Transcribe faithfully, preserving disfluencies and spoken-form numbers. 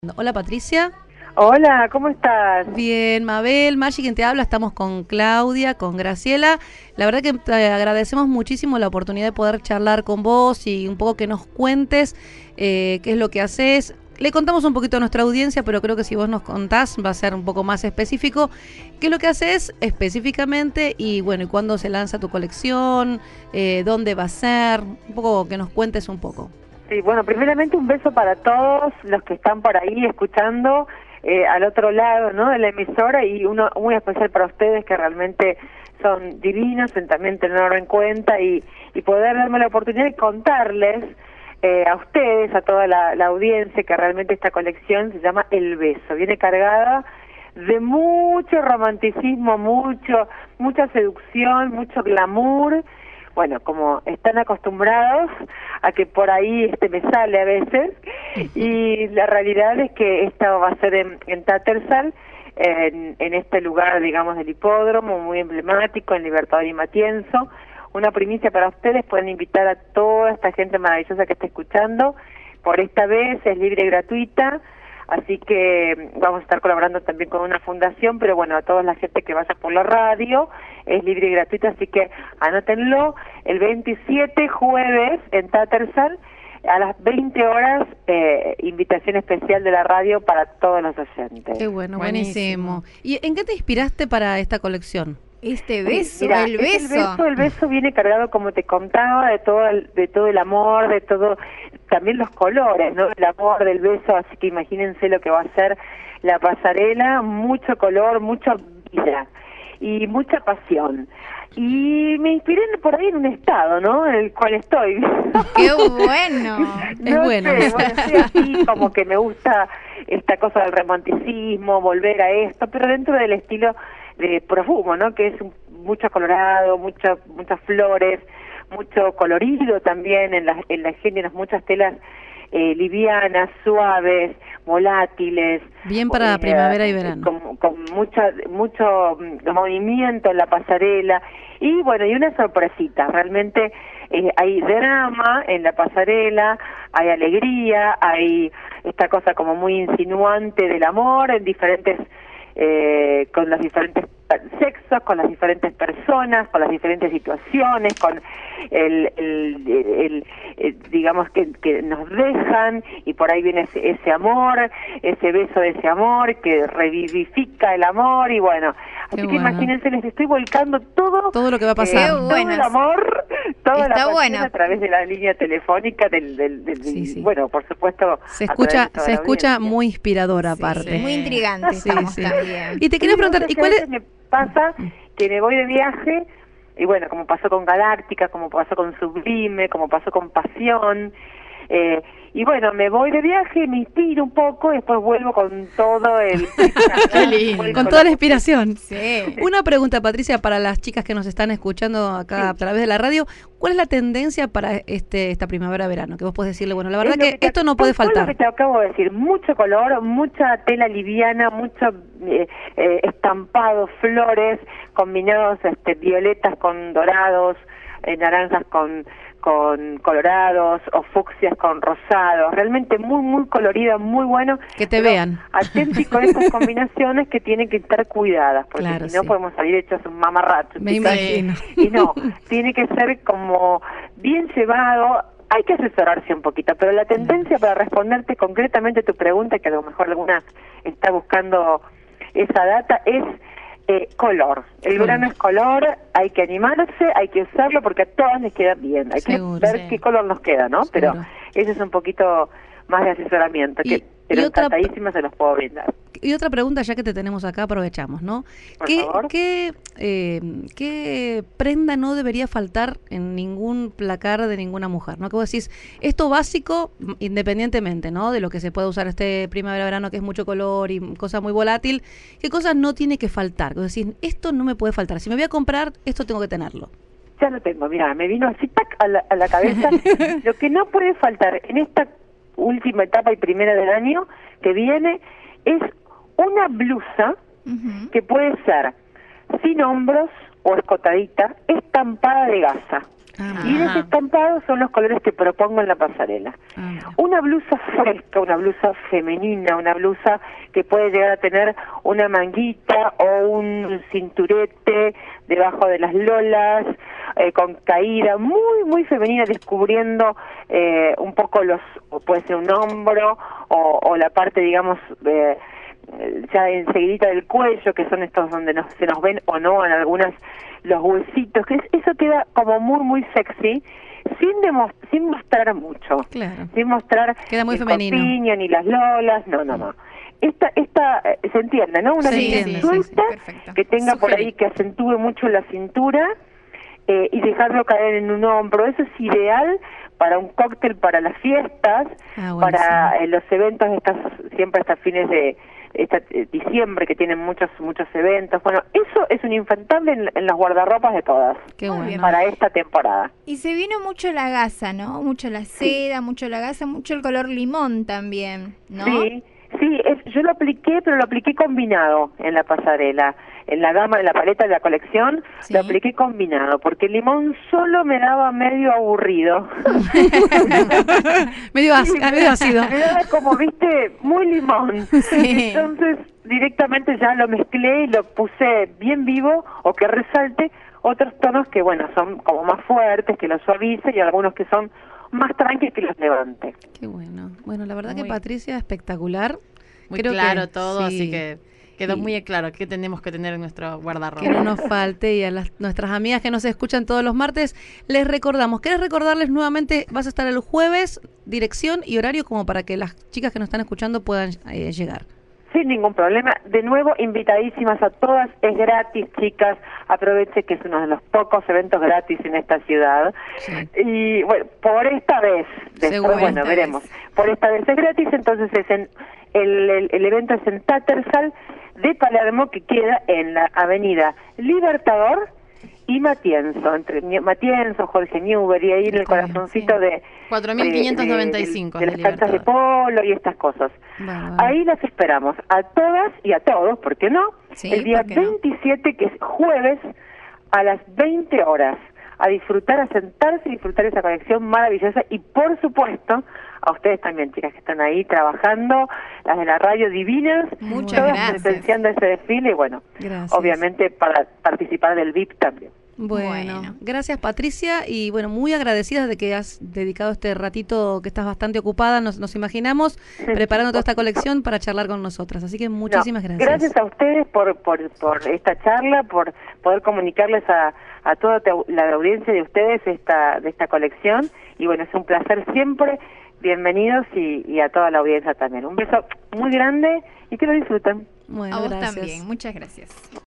Hola Patricia. Hola, ¿cómo estás? Bien, Mabel, Maggi, quien te habla, estamos con Claudia, con Graciela. La verdad que te agradecemos muchísimo la oportunidad de poder charlar con vos y un poco que nos cuentes eh, qué es lo que haces. Le contamos un poquito a nuestra audiencia, pero creo que si vos nos contás va a ser un poco más específico. ¿Qué es lo que haces específicamente? Y bueno, ¿y cuándo se lanza tu colección? Eh, ¿Dónde va a ser? Un poco que nos cuentes un poco. Sí, bueno, primeramente un beso para todos los que están por ahí escuchando eh, al otro lado, ¿no?, de la emisora, y uno muy especial para ustedes que realmente son divinos en también tenerlo en cuenta y, y poder darme la oportunidad de contarles eh, a ustedes, a toda la, la audiencia, que realmente esta colección se llama El Beso. Viene cargada de mucho romanticismo, mucho, mucha seducción, mucho glamour. Bueno, como están acostumbrados a que por ahí este me sale a veces, y la realidad es que esta va a ser en, en Tattersall, en, en este lugar, digamos, del hipódromo, muy emblemático, en Libertador y Matienzo. Una primicia para ustedes, pueden invitar a toda esta gente maravillosa que está escuchando. Por esta vez es libre y gratuita, así que vamos a estar colaborando también con una fundación, pero bueno, a toda la gente que vaya por la radio, es libre y gratuita, así que anótenlo, el veintisiete, jueves, en Tattersall, a las veinte horas, eh, invitación especial de la radio para todos los oyentes. Qué bueno, buenísimo. buenísimo. ¿Y en qué te inspiraste para esta colección? Este beso, Mirá, el beso. El beso, el beso viene cargado, como te contaba, de todo el, de todo el amor, de todo, también los colores, ¿no? El amor del beso, así que imagínense lo que va a ser la pasarela, mucho color, mucha vida y mucha pasión. Y me inspiré por ahí en un estado, ¿no?, en el cual estoy. ¡Qué bueno! No es bueno. Sé, bueno, estoy así, como que me gusta esta cosa del romanticismo, volver a esto, pero dentro del estilo de profumo, ¿no?, que es un, mucho colorado, mucho, muchas flores, mucho colorido también en las en las géneros, muchas telas eh, livianas, suaves, volátiles. Bien para eh, primavera y verano. Con, con mucha, mucho movimiento en la pasarela. Y bueno, y una sorpresita, realmente eh, hay drama en la pasarela, hay alegría, hay esta cosa como muy insinuante del amor en diferentes, eh, con los diferentes sexos, con las diferentes personas, con las diferentes situaciones, con el, el, el, el digamos que, que nos dejan, y por ahí viene ese, ese amor, ese beso de ese amor que revivifica el amor. Y bueno, Qué así que bueno. Imagínense, les estoy volcando todo todo lo que va a pasar. eh, todo el amor, toda la pasión bueno. a través de la línea telefónica del, del, del Sí, sí. bueno, por supuesto, Se a escucha, través de toda se la escucha audiencia. muy inspiradora aparte. Muy intrigante Sí, estamos sí. también. Y te quería Sí, preguntar, muchas ¿y cuál es? veces me pasa que me voy de viaje, y bueno, como pasó con Galáctica, como pasó con Sublime, como pasó con Pasión, eh, y bueno, me voy de viaje, me inspiro un poco y después vuelvo con todo el... Qué lindo. Con toda la inspiración. Sí. Una pregunta, Patricia, para las chicas que nos están escuchando acá Sí. a través de la radio. ¿Cuál es la tendencia para este esta primavera-verano? Que vos podés decirle, bueno, la verdad Es lo que, te- esto no puede fue lo faltar. que te acabo de decir, mucho color, mucha tela liviana, mucho eh, eh, estampado, flores, combinados este, violetas con dorados, eh, naranjas con con colorados, o fucsias con rosados, realmente muy, muy colorido, muy bueno. Que te Pero vean. Atenti con estas combinaciones que tienen que estar cuidadas, porque Claro, si no sí. podemos salir hechos un mamarracho. Me quizás. imagino. Y no, tiene que ser como bien llevado. Hay que asesorarse un poquito, pero la tendencia, para responderte concretamente tu pregunta, que a lo mejor alguna está buscando esa data, es eh, color. El Color. verano es color, hay que animarse, hay que usarlo porque a todas les queda bien. Hay Seguro, que ver sí. qué color nos queda, ¿no? Pero Seguro. ese es un poquito más de asesoramiento, Y- que, pero y otra- encantadísima se los puedo brindar. Y otra pregunta, ya que te tenemos acá, aprovechamos, ¿no? Por ¿Qué, favor. qué, eh, ¿Qué prenda no debería faltar en ningún placar de ninguna mujer? ¿No? Que vos decís, esto básico, independientemente, ¿no?, de lo que se puede usar este primavera-verano, que es mucho color y cosa muy volátil, ¿qué cosa no tiene que faltar? Que vos decís, esto no me puede faltar. Si me voy a comprar, esto tengo que tenerlo. Ya lo tengo, mira, me vino así tac, a, la, a la cabeza. Lo que no puede faltar en esta última etapa y primera del año que viene es una blusa Ujú. que puede ser sin hombros o escotadita, estampada de gasa. Ah, Y Ajá. desestampados son los colores que propongo en la pasarela. ah, mira. Una blusa fresca, una blusa femenina, una blusa que puede llegar a tener una manguita o un cinturete debajo de las lolas, eh, con caída, muy, muy femenina, descubriendo eh, un poco los, o puede ser un hombro o, o la parte, digamos, eh, ya enseguidita del cuello, que son estos donde nos, se nos ven o no en algunas los huesitos, que es- eso queda como muy, muy sexy, sin demos- sin mostrar mucho, Claro. sin mostrar Queda muy ni femenino. corpiña, ni las lolas, no, no, no. Esta, esta eh, se entiende, ¿no? Una Se línea entiende, sí, suelta, sí, perfecto. que tenga por Sugeri- ahí, que acentúe mucho la cintura, eh, y dejarlo caer en un hombro. Eso es ideal para un cóctel, para las fiestas, Ah, buenísimo. para eh, los eventos, estas, siempre hasta fines de esta, eh, diciembre, que tienen muchos muchos eventos. Bueno, eso es un infaltable en, en las guardarropas de todas, Qué Muy bueno. bien. para esta temporada. Y se vino mucho la gasa, ¿no? Mucho la seda, mucho la gasa, mucho el color limón también, ¿no? Sí, sí, es- yo lo apliqué, pero lo apliqué combinado en la pasarela. En la gama, en la paleta de la colección, Sí. lo apliqué combinado, porque el limón solo me daba medio aburrido. medio, ácido, medio ácido. Me daba como, viste, muy limón. Sí. Entonces, directamente ya lo mezclé y lo puse bien vivo, o que resalte otros tonos que, bueno, son como más fuertes, que los suavice, y algunos que son más tranquilos, que los levante. Qué bueno. Bueno, la verdad Muy- que Patricia, espectacular. Muy Creo claro que todo, sí. así que quedó Y- muy claro qué tenemos que tener en nuestro guardarropa. Que no nos falte, y a las, nuestras amigas que nos escuchan todos los martes, les recordamos. ¿Querés recordarles nuevamente? Vas a estar el jueves, dirección y horario como para que las chicas que nos están escuchando puedan eh, llegar. Sin ningún problema. De nuevo, invitadísimas a todas. Es gratis, chicas. Aproveche que es uno de los pocos eventos gratis en esta ciudad. Sí. Y bueno, por esta vez, después, Seguro. bueno, Esta veremos. vez. Por esta vez es gratis, entonces es en el, el, el evento es en Tattersall de Palermo, que queda en la avenida Libertador y Matienzo, entre Ni- Matienzo, Jorge Newbery, y ahí en el Está bien, corazoncito sí. de... cuatro mil quinientos noventa y cinco de, de, es de de las canchas de Libertador. polo y estas cosas. Bárbaro. Ahí las esperamos a todas y a todos, ¿por qué no? Sí, el día ¿por qué no? veintisiete, que es jueves, a las veinte horas, a disfrutar, a sentarse y disfrutar esa colección maravillosa, y por supuesto, a ustedes también, chicas, que están ahí trabajando, las de la radio divinas, Muchas todas gracias. presenciando ese desfile, y bueno, Gracias. obviamente para participar del V I P también. Bueno, Bueno. gracias Patricia, y bueno, muy agradecidas de que has dedicado este ratito que estás bastante ocupada, nos, nos imaginamos, preparando toda esta colección para charlar con nosotras. Así que muchísimas No, gracias. Gracias a ustedes por, por, por esta charla, por poder comunicarles a, a toda te- la audiencia de ustedes esta, de esta colección. Y bueno, es un placer siempre. Bienvenidos, y, y a toda la audiencia también. Un beso muy grande y que lo disfruten. Bueno, A vos gracias. también, muchas gracias.